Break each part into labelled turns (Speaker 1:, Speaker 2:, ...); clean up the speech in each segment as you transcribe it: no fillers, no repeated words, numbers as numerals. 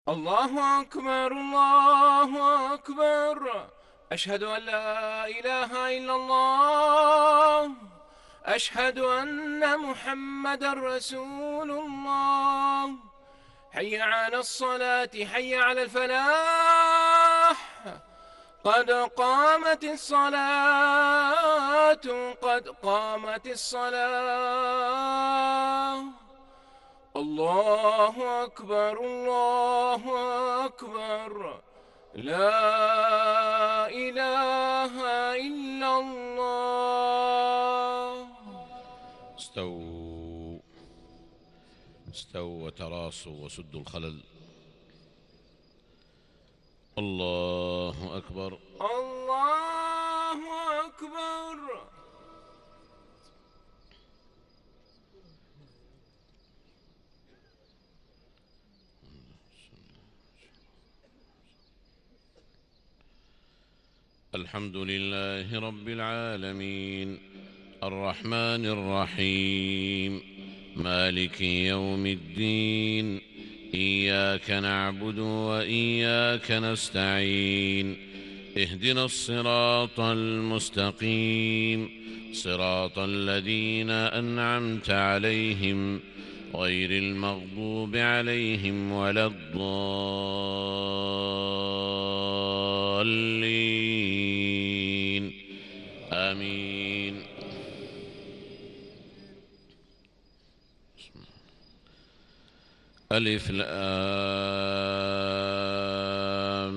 Speaker 1: الله أكبر الله أكبر. أشهد أن لا إله إلا الله. أشهد أن محمدا رسول الله. حي على الصلاة، حي على الفلاح. قد قامت الصلاة، قد قامت الصلاة. الله أكبر الله أكبر. لا إله إلا الله.
Speaker 2: استووا استووا وتراصوا وسدوا الخلل. الله أكبر.
Speaker 1: الله أكبر.
Speaker 2: الحمد لله رب العالمين، الرحمن الرحيم، مالك يوم الدين. إياك نعبد وإياك نستعين. اهدنا الصراط المستقيم، صراط الذين أنعمت عليهم غير المغضوب عليهم ولا الضالين. آمين. ألف لام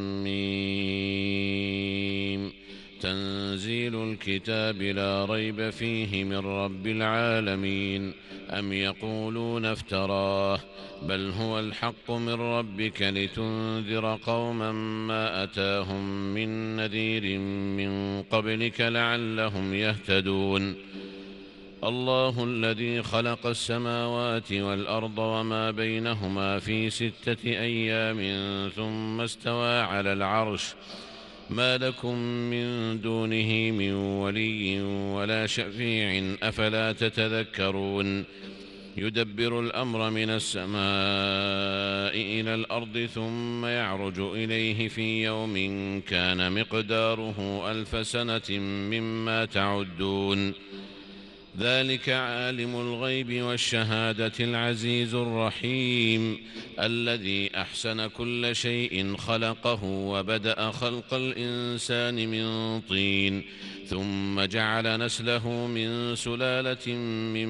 Speaker 2: ميم. تنزيل الكتاب لا ريب فيه من رب العالمين. أم يقولون افتراه، بل هو الحق من ربك لتنذر قوما ما أتاهم من نذير من قبلك لعلهم يهتدون. الله الذي خلق السماوات والأرض وما بينهما في 6 أيام ثم استوى على العرش. ما لكم من دونه من ولي ولا شفيع أفلا تتذكرون. يدبر الأمر من السماء إلى الأرض ثم يعرج إليه في يوم كان مقداره 1000 سنة مما تعدون. ذلك عالم الغيب والشهادة العزيز الرحيم، الذي أحسن كل شيء خلقه وبدأ خلق الإنسان من طين ثم جعل نسله من سلالة من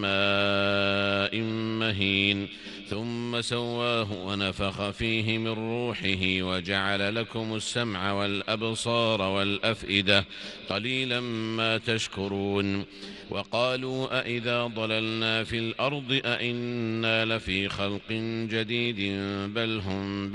Speaker 2: ماء مهين ثم سواه ونفخ فيه من روحه وجعل لكم السمع والأبصار والأفئدة قليلا ما تشكرون. وقالوا أإذا ضللنا في الأرض أإنا لفي خلق جديد بل هم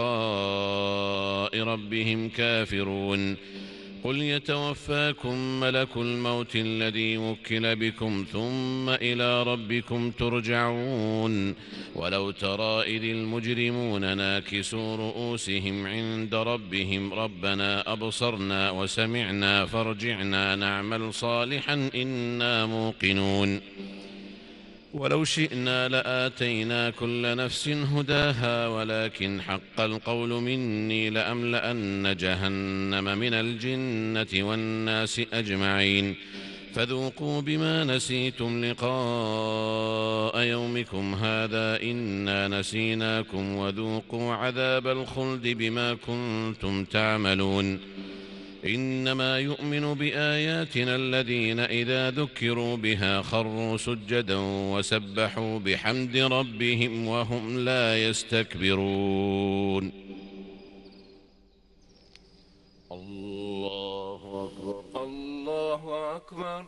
Speaker 2: بلقاء ربهم كافرون. قل يتوفاكم ملك الموت الذي وكل بكم ثم إلى ربكم ترجعون. ولو ترى إذ المجرمون ناكسوا رؤوسهم عند ربهم ربنا أبصرنا وسمعنا فارجعنا نعمل صالحا إنا موقنون. ولو شئنا لآتينا كل نفس هداها ولكن حق القول مني لأملأن جهنم من الجنة والناس أجمعين. فذوقوا بما نسيتم لقاء يومكم هذا إنا نسيناكم وذوقوا عذاب الخلد بما كنتم تعملون. إنما يؤمن بآياتنا الذين إذا ذكروا بها خروا سجدا وسبحوا بحمد ربهم وهم لا يستكبرون. الله أكبر.
Speaker 1: الله أكبر.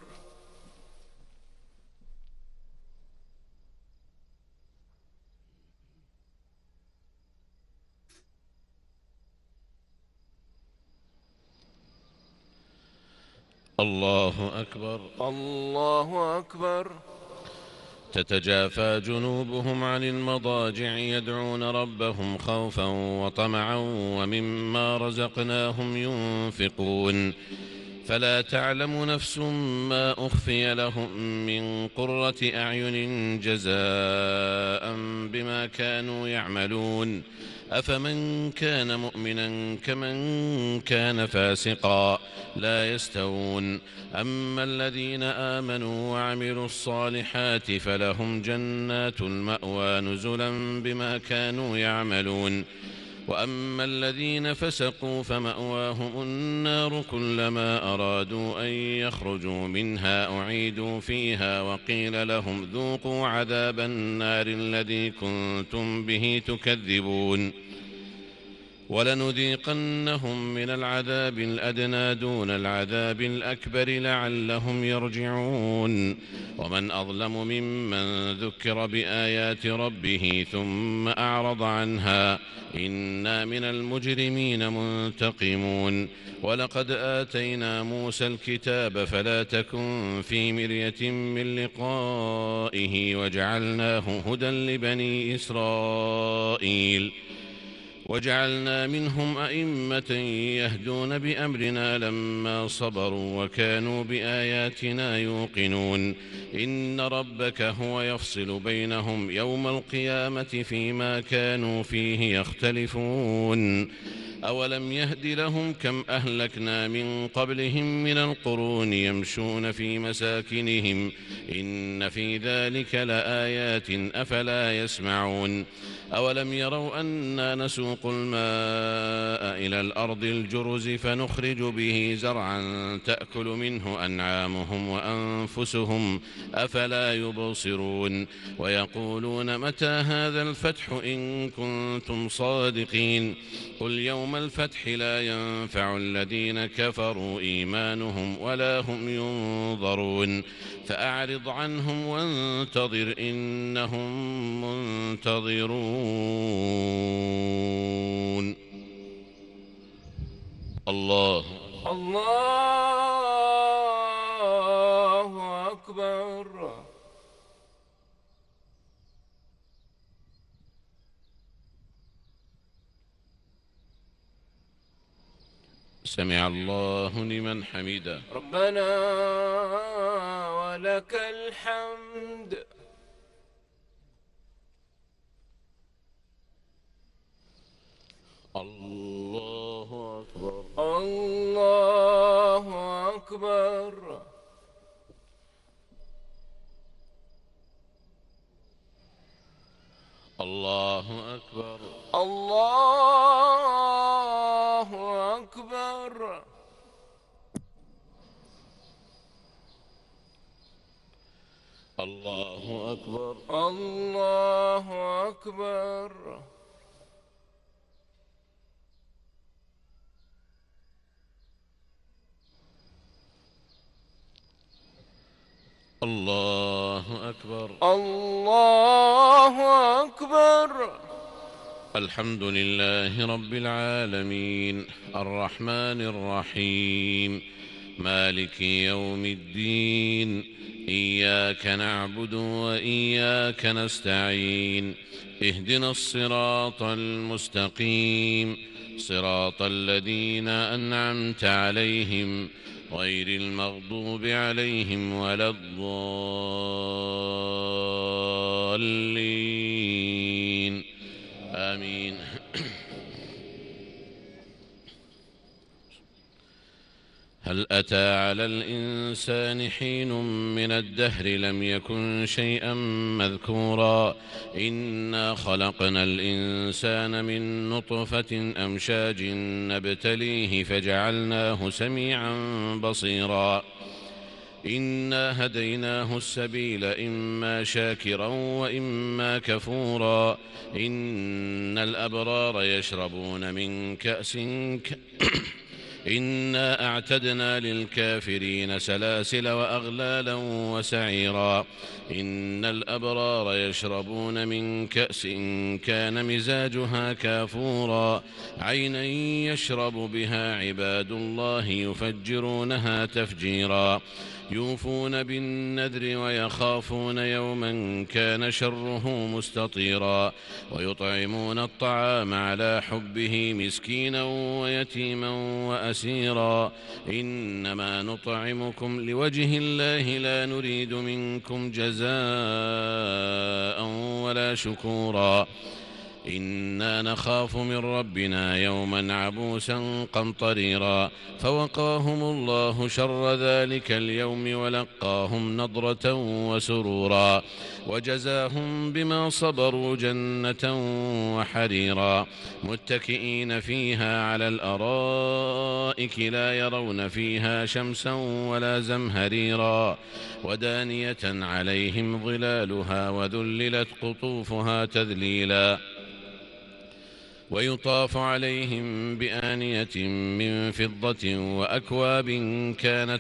Speaker 2: الله أكبر.
Speaker 1: الله أكبر.
Speaker 2: تتجافى جنوبهم عن المضاجع يدعون ربهم خوفا وطمعا ومما رزقناهم ينفقون. فلا تعلم نفس ما أخفي لهم من قرة أعين جزاء بما كانوا يعملون أفمن كان مؤمنا كمن كان فاسقا لا يستوون أما الذين آمنوا وعملوا الصالحات فلهم جنات المأوى نزلا بما كانوا يعملون وأما الذين فسقوا فمأواهم النار كلما أرادوا أن يخرجوا منها أعيدوا فيها وقيل لهم ذوقوا عذاب النار الذي كنتم به تكذبون ولنذيقنهم من العذاب الأدنى دون العذاب الأكبر لعلهم يرجعون ومن أظلم ممن ذكر بآيات ربه ثم أعرض عنها إنا من المجرمين منتقمون ولقد آتينا موسى الكتاب فلا تكن في مرية من لقائه وجعلناه هدى لبني إسرائيل وجعلنا منهم أئمة يهدون بأمرنا لما صبروا وكانوا بآياتنا يوقنون إن ربك هو يفصل بينهم يوم القيامة فيما كانوا فيه يختلفون أولم يهد لهم كم أهلكنا من قبلهم من القرون يمشون في مساكنهم إن في ذلك لآيات أفلا يسمعون أولم يروا أنا نسوق الماء إلى الأرض الجرز فنخرج به زرعا تأكل منه أنعامهم وأنفسهم أفلا يبصرون ويقولون متى هذا الفتح إن كنتم صادقين قل يوم الفتح لا ينفع الذين كفروا إيمانهم ولا هم ينظرون فأعرض عنهم وانتظر إنهم منتظرون الله
Speaker 1: أكبر.
Speaker 2: سمع الله لمن حمده
Speaker 1: ربنا ولك الحمد.
Speaker 2: الله أكبر.
Speaker 1: الله أكبر.
Speaker 2: الله أكبر.
Speaker 1: الله أكبر.
Speaker 2: الله أكبر.
Speaker 1: الله أكبر.
Speaker 2: الله أكبر.
Speaker 1: الله أكبر.
Speaker 2: الحمد لله رب العالمين الرحمن الرحيم مالك يوم الدين إياك نعبد وإياك نستعين اهدنا الصراط المستقيم صراط الذين أنعمت عليهم غير المغضوب عليهم ولا الضالين آمين. هل أتى على الإنسان حين من الدهر لم يكن شيئا مذكورا إنا خلقنا الإنسان من نطفة أمشاج نبتليه فجعلناه سميعا بصيرا إنا هديناه السبيل إما شاكرا وإما كفورا إن الأبرار يشربون من كأس إنا أعتدنا للكافرين سلاسل وأغلالا وسعيرا إن الأبرار يشربون من كأس كان مزاجها كافورا عينا يشرب بها عباد الله يفجرونها تفجيرا يوفون بالنذر ويخافون يوما كان شره مستطيرا ويطعمون الطعام على حبه مسكينا ويتيما عسيرا إنما نطعمكم لوجه الله لا نريد منكم جزاء ولا شكورا إنا نخاف من ربنا يوما عبوسا قمطريرا فوقاهم الله شر ذلك اليوم ولقاهم نضرة وسرورا وجزاهم بما صبروا جنة وحريرا متكئين فيها على الأرائك لا يرون فيها شمسا ولا زمهريرا ودانية عليهم ظلالها وذللت قطوفها تذليلا ويطاف عليهم بآنية من فضة وأكواب كانت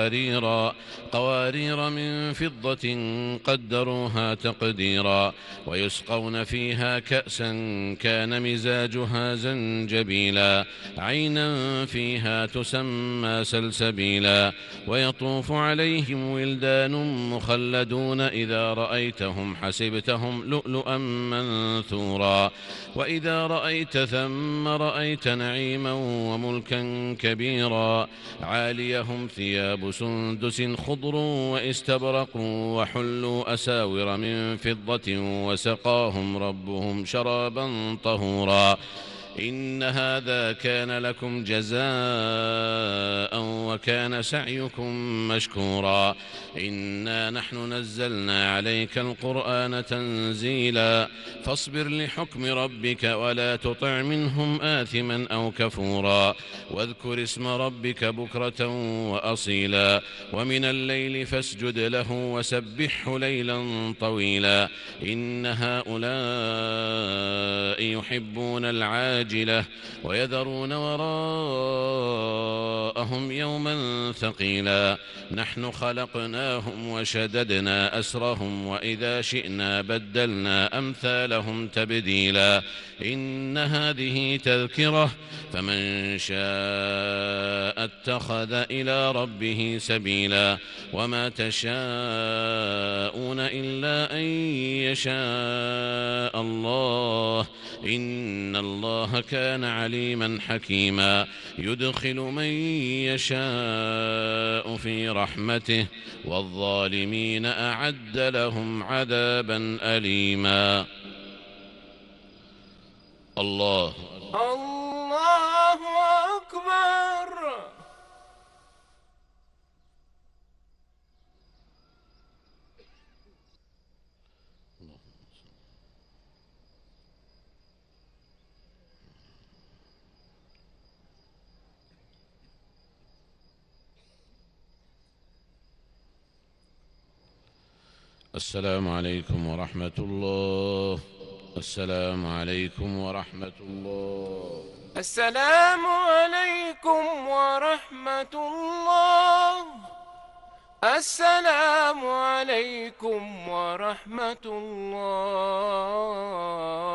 Speaker 2: قوارير من فضة قدروها تقديرا ويسقون فيها كأسا كان مزاجها زنجبيلا عينا فيها تسمى سلسبيلا ويطوف عليهم ولدان مخلدون إذا رأيتهم حسبتهم لؤلؤا منثورا وإذا رأيت ثم رأيت نعيما وملكا كبيرا عاليهم ثياب سندس خضر واستبرق وحلوا أساور من فضة وسقاهم ربهم شرابا طهورا إن هذا كان لكم جزاء وكان سعيكم مشكورا إنا نحن نزلنا عليك القرآن تنزيلا فاصبر لحكم ربك ولا تطع منهم آثما أو كفورا واذكر اسم ربك بكرة وأصيلا ومن الليل فاسجد له وسبحه ليلا طويلا إن هؤلاء يحبون العاجلة ويذرون وراءهم يوما ثقيلا نحن خلقناهم وشددنا أسرهم وإذا شئنا بدلنا أمثالهم تبديلا إن هذه تذكرة فمن شاء اتخذ إلى ربه سبيلا وما تشاءون إلا أن يشاء الله إن الله كان عليما حكيما يدخل من يشاء في رحمته والظالمين أعد لهم عذابا أليما الله
Speaker 1: أكبر.
Speaker 2: السلام عليكم ورحمة الله. السلام عليكم ورحمة الله.
Speaker 1: السلام عليكم ورحمة الله. السلام عليكم ورحمة الله.